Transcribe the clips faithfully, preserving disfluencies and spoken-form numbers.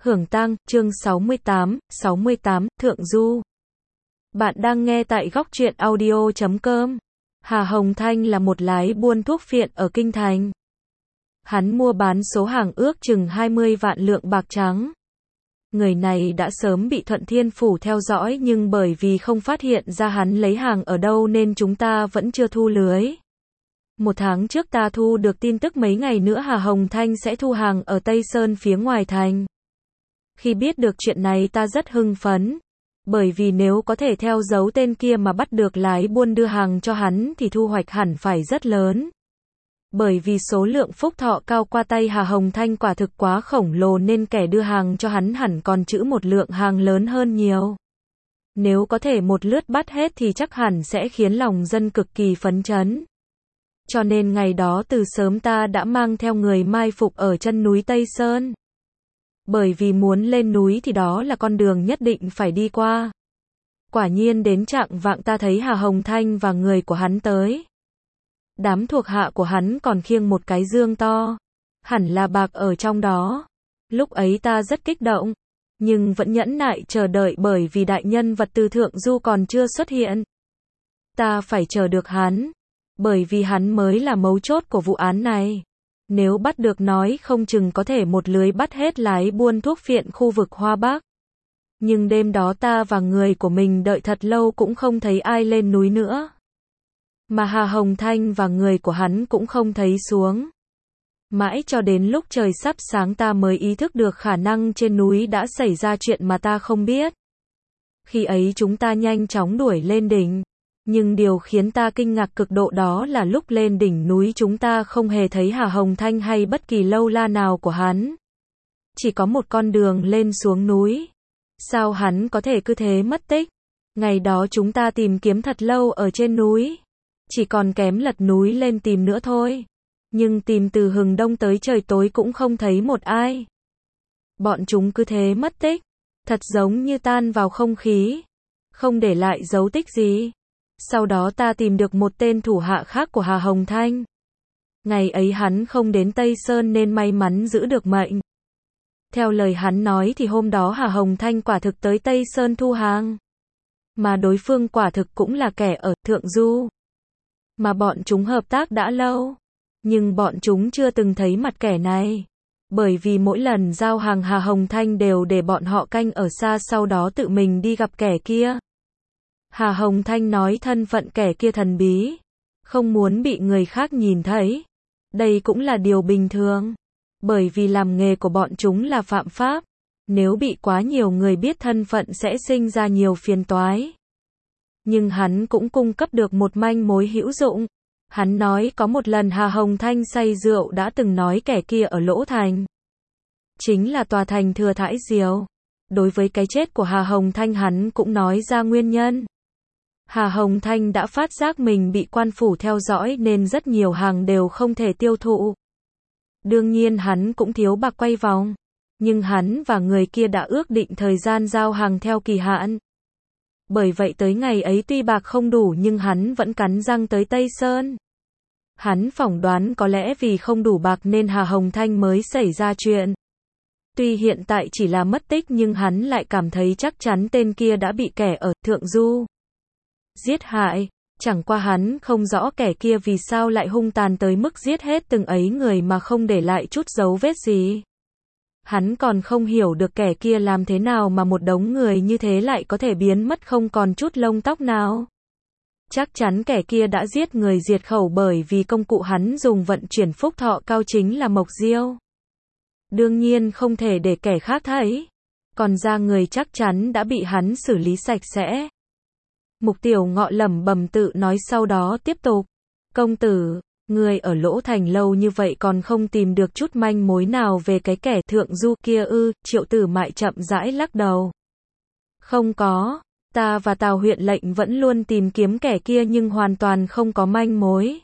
Hưởng tang, chương sáu mươi tám, sáu mươi tám, Thượng Du. Bạn đang nghe tại góc truyện audio chấm com. Hà Hồng Thanh là một lái buôn thuốc phiện ở Kinh Thành. Hắn mua bán số hàng ước chừng hai mươi vạn lượng bạc trắng. Người này đã sớm bị Thuận Thiên Phủ theo dõi nhưng bởi vì không phát hiện ra hắn lấy hàng ở đâu nên chúng ta vẫn chưa thu lưới. Một tháng trước ta thu được tin tức mấy ngày nữa Hà Hồng Thanh sẽ thu hàng ở Tây Sơn phía ngoài thành. Khi biết được chuyện này ta rất hưng phấn, bởi vì nếu có thể theo dấu tên kia mà bắt được lái buôn đưa hàng cho hắn thì thu hoạch hẳn phải rất lớn. Bởi vì số lượng phúc thọ cao qua tay Hà Hồng Thanh quả thực quá khổng lồ nên kẻ đưa hàng cho hắn hẳn còn trữ một lượng hàng lớn hơn nhiều. Nếu có thể một lướt bắt hết thì chắc hẳn sẽ khiến lòng dân cực kỳ phấn chấn. Cho nên ngày đó từ sớm ta đã mang theo người mai phục ở chân núi Tây Sơn. Bởi vì muốn lên núi thì đó là con đường nhất định phải đi qua. Quả nhiên đến chạng vạng ta thấy Hà Hồng Thanh và người của hắn tới. Đám thuộc hạ của hắn còn khiêng một cái dương to. Hẳn là bạc ở trong đó. Lúc ấy ta rất kích động. Nhưng vẫn nhẫn nại chờ đợi bởi vì đại nhân vật từ Thượng Du còn chưa xuất hiện. Ta phải chờ được hắn. Bởi vì hắn mới là mấu chốt của vụ án này. Nếu bắt được nói không chừng có thể một lưới bắt hết lái buôn thuốc phiện khu vực Hoa Bắc. Nhưng đêm đó ta và người của mình đợi thật lâu cũng không thấy ai lên núi nữa. Mà Hà Hồng Thanh và người của hắn cũng không thấy xuống. Mãi cho đến lúc trời sắp sáng ta mới ý thức được khả năng trên núi đã xảy ra chuyện mà ta không biết. Khi ấy chúng ta nhanh chóng đuổi lên đỉnh. Nhưng điều khiến ta kinh ngạc cực độ đó là lúc lên đỉnh núi chúng ta không hề thấy Hà Hồng Thanh hay bất kỳ lâu la nào của hắn. Chỉ có một con đường lên xuống núi. Sao hắn có thể cứ thế mất tích? Ngày đó chúng ta tìm kiếm thật lâu ở trên núi. Chỉ còn kém lật núi lên tìm nữa thôi. Nhưng tìm từ hừng đông tới trời tối cũng không thấy một ai. Bọn chúng cứ thế mất tích. Thật giống như tan vào không khí. Không để lại dấu tích gì. Sau đó ta tìm được một tên thủ hạ khác của Hà Hồng Thanh. Ngày ấy hắn không đến Tây Sơn nên may mắn giữ được mệnh. Theo lời hắn nói thì hôm đó Hà Hồng Thanh quả thực tới Tây Sơn thu hàng. Mà đối phương quả thực cũng là kẻ ở Thượng Du. Mà bọn chúng hợp tác đã lâu. Nhưng bọn chúng chưa từng thấy mặt kẻ này. Bởi vì mỗi lần giao hàng Hà Hồng Thanh đều để bọn họ canh ở xa sau đó tự mình đi gặp kẻ kia. Hà Hồng Thanh nói thân phận kẻ kia thần bí, không muốn bị người khác nhìn thấy. Đây cũng là điều bình thường, bởi vì làm nghề của bọn chúng là phạm pháp. Nếu bị quá nhiều người biết thân phận sẽ sinh ra nhiều phiền toái. Nhưng hắn cũng cung cấp được một manh mối hữu dụng. Hắn nói có một lần Hà Hồng Thanh say rượu đã từng nói kẻ kia ở Lỗ Thành. Chính là tòa thành Thừa Thãi Diều. Đối với cái chết của Hà Hồng Thanh hắn cũng nói ra nguyên nhân. Hà Hồng Thanh đã phát giác mình bị quan phủ theo dõi nên rất nhiều hàng đều không thể tiêu thụ. Đương nhiên hắn cũng thiếu bạc quay vòng. Nhưng hắn và người kia đã ước định thời gian giao hàng theo kỳ hạn. Bởi vậy tới ngày ấy tuy bạc không đủ nhưng hắn vẫn cắn răng tới Tây Sơn. Hắn phỏng đoán có lẽ vì không đủ bạc nên Hà Hồng Thanh mới xảy ra chuyện. Tuy hiện tại chỉ là mất tích nhưng hắn lại cảm thấy chắc chắn tên kia đã bị kẻ ở Thượng Du giết hại. Chẳng qua hắn không rõ kẻ kia vì sao lại hung tàn tới mức giết hết từng ấy người mà không để lại chút dấu vết gì. Hắn còn không hiểu được kẻ kia làm thế nào mà một đống người như thế lại có thể biến mất không còn chút lông tóc nào. Chắc chắn kẻ kia đã giết người diệt khẩu bởi vì công cụ hắn dùng vận chuyển phúc thọ cao chính là mộc diêu. Đương nhiên không thể để kẻ khác thấy. Còn ra người chắc chắn đã bị hắn xử lý sạch sẽ. Mục Tiểu Ngọ lẩm bẩm tự nói sau đó tiếp tục. Công tử, người ở Lỗ Thành lâu như vậy còn không tìm được chút manh mối nào về cái kẻ Thượng Du kia ư? Triệu Tử Mại chậm rãi lắc đầu. Không có, ta và Tào huyện lệnh vẫn luôn tìm kiếm kẻ kia nhưng hoàn toàn không có manh mối.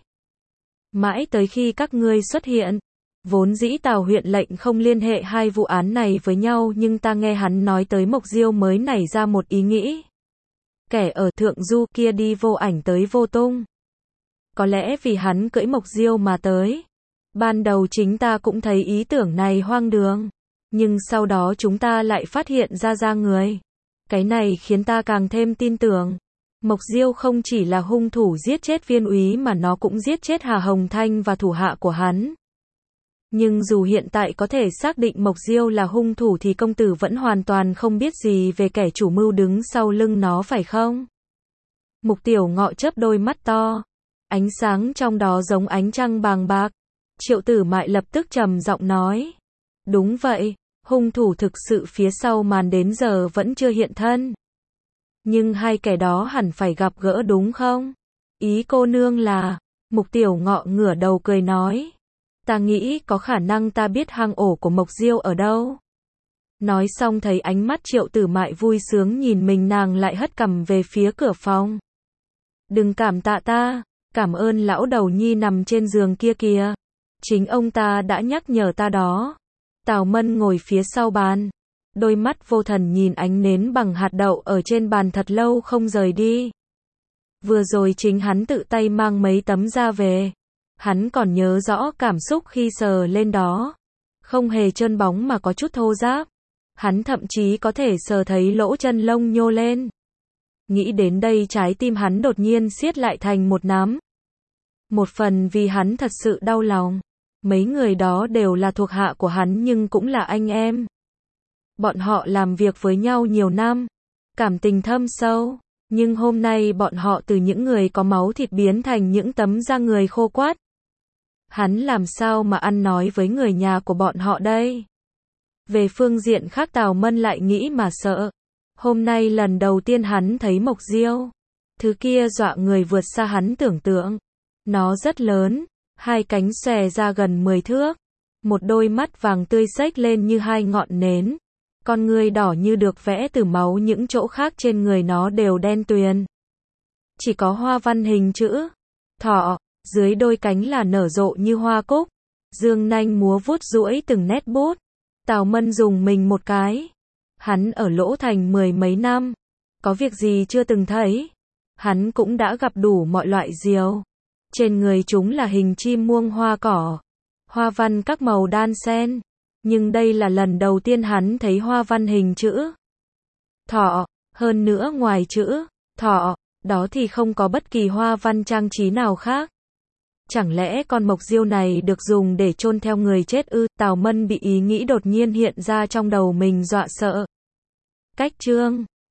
Mãi tới khi các ngươi xuất hiện. Vốn dĩ Tào huyện lệnh không liên hệ hai vụ án này với nhau nhưng ta nghe hắn nói tới Mộc Diêu mới nảy ra một ý nghĩ. Kẻ ở Thượng Du kia đi vô ảnh tới vô tung. Có lẽ vì hắn cưỡi Mộc Diêu mà tới. Ban đầu chính ta cũng thấy ý tưởng này hoang đường. Nhưng sau đó chúng ta lại phát hiện ra ra người. Cái này khiến ta càng thêm tin tưởng. Mộc Diêu không chỉ là hung thủ giết chết viên úy mà nó cũng giết chết Hà Hồng Thanh và thủ hạ của hắn. Nhưng dù hiện tại có thể xác định Mộc Diêu là hung thủ thì công tử vẫn hoàn toàn không biết gì về kẻ chủ mưu đứng sau lưng nó phải không? Mục Tiểu Ngọ chớp đôi mắt to. Ánh sáng trong đó giống ánh trăng bàng bạc. Triệu Tử Mại lập tức trầm giọng nói. Đúng vậy, hung thủ thực sự phía sau màn đến giờ vẫn chưa hiện thân. Nhưng hai kẻ đó hẳn phải gặp gỡ đúng không? Ý cô nương là, Mục Tiểu Ngọ ngửa đầu cười nói. Ta nghĩ có khả năng ta biết hang ổ của Mộc Diêu ở đâu. Nói xong thấy ánh mắt Triệu Tử Mại vui sướng nhìn mình, nàng lại hất cằm về phía cửa phòng. Đừng cảm tạ ta, cảm ơn lão đầu nhi nằm trên giường kia kìa. Chính ông ta đã nhắc nhở ta đó. Tào Mân ngồi phía sau bàn. Đôi mắt vô thần nhìn ánh nến bằng hạt đậu ở trên bàn thật lâu không rời đi. Vừa rồi chính hắn tự tay mang mấy tấm da về. Hắn còn nhớ rõ cảm xúc khi sờ lên đó. Không hề trơn bóng mà có chút thô ráp. Hắn thậm chí có thể sờ thấy lỗ chân lông nhô lên. Nghĩ đến đây trái tim hắn đột nhiên siết lại thành một nắm. Một phần vì hắn thật sự đau lòng. Mấy người đó đều là thuộc hạ của hắn nhưng cũng là anh em. Bọn họ làm việc với nhau nhiều năm. Cảm tình thâm sâu. Nhưng hôm nay bọn họ từ những người có máu thịt biến thành những tấm da người khô quắt. Hắn làm sao mà ăn nói với người nhà của bọn họ đây? Về phương diện khác Tào Mân lại nghĩ mà sợ. Hôm nay lần đầu tiên hắn thấy Mộc Diêu. Thứ kia dọa người vượt xa hắn tưởng tượng. Nó rất lớn, hai cánh xòe ra gần mười thước. Một đôi mắt vàng tươi xếch lên như hai ngọn nến. Con người đỏ như được vẽ từ máu, những chỗ khác trên người nó đều đen tuyền. Chỉ có hoa văn hình chữ thọ, dưới đôi cánh là nở rộ như hoa cúc. Dương nanh múa vuốt duỗi từng nét bút. Tào Mân dùng mình một cái. Hắn ở Lỗ Thành mười mấy năm. Có việc gì chưa từng thấy. Hắn cũng đã gặp đủ mọi loại diều. Trên người chúng là hình chim muông hoa cỏ. Hoa văn các màu đan xen. Nhưng đây là lần đầu tiên hắn thấy hoa văn hình chữ thọ. Hơn nữa ngoài chữ thọ, đó thì không có bất kỳ hoa văn trang trí nào khác. Chẳng lẽ con Mộc Diêu này được dùng để chôn theo người chết ư? Tào Mân bị ý nghĩ đột nhiên hiện ra trong đầu mình dọa sợ. Cách chương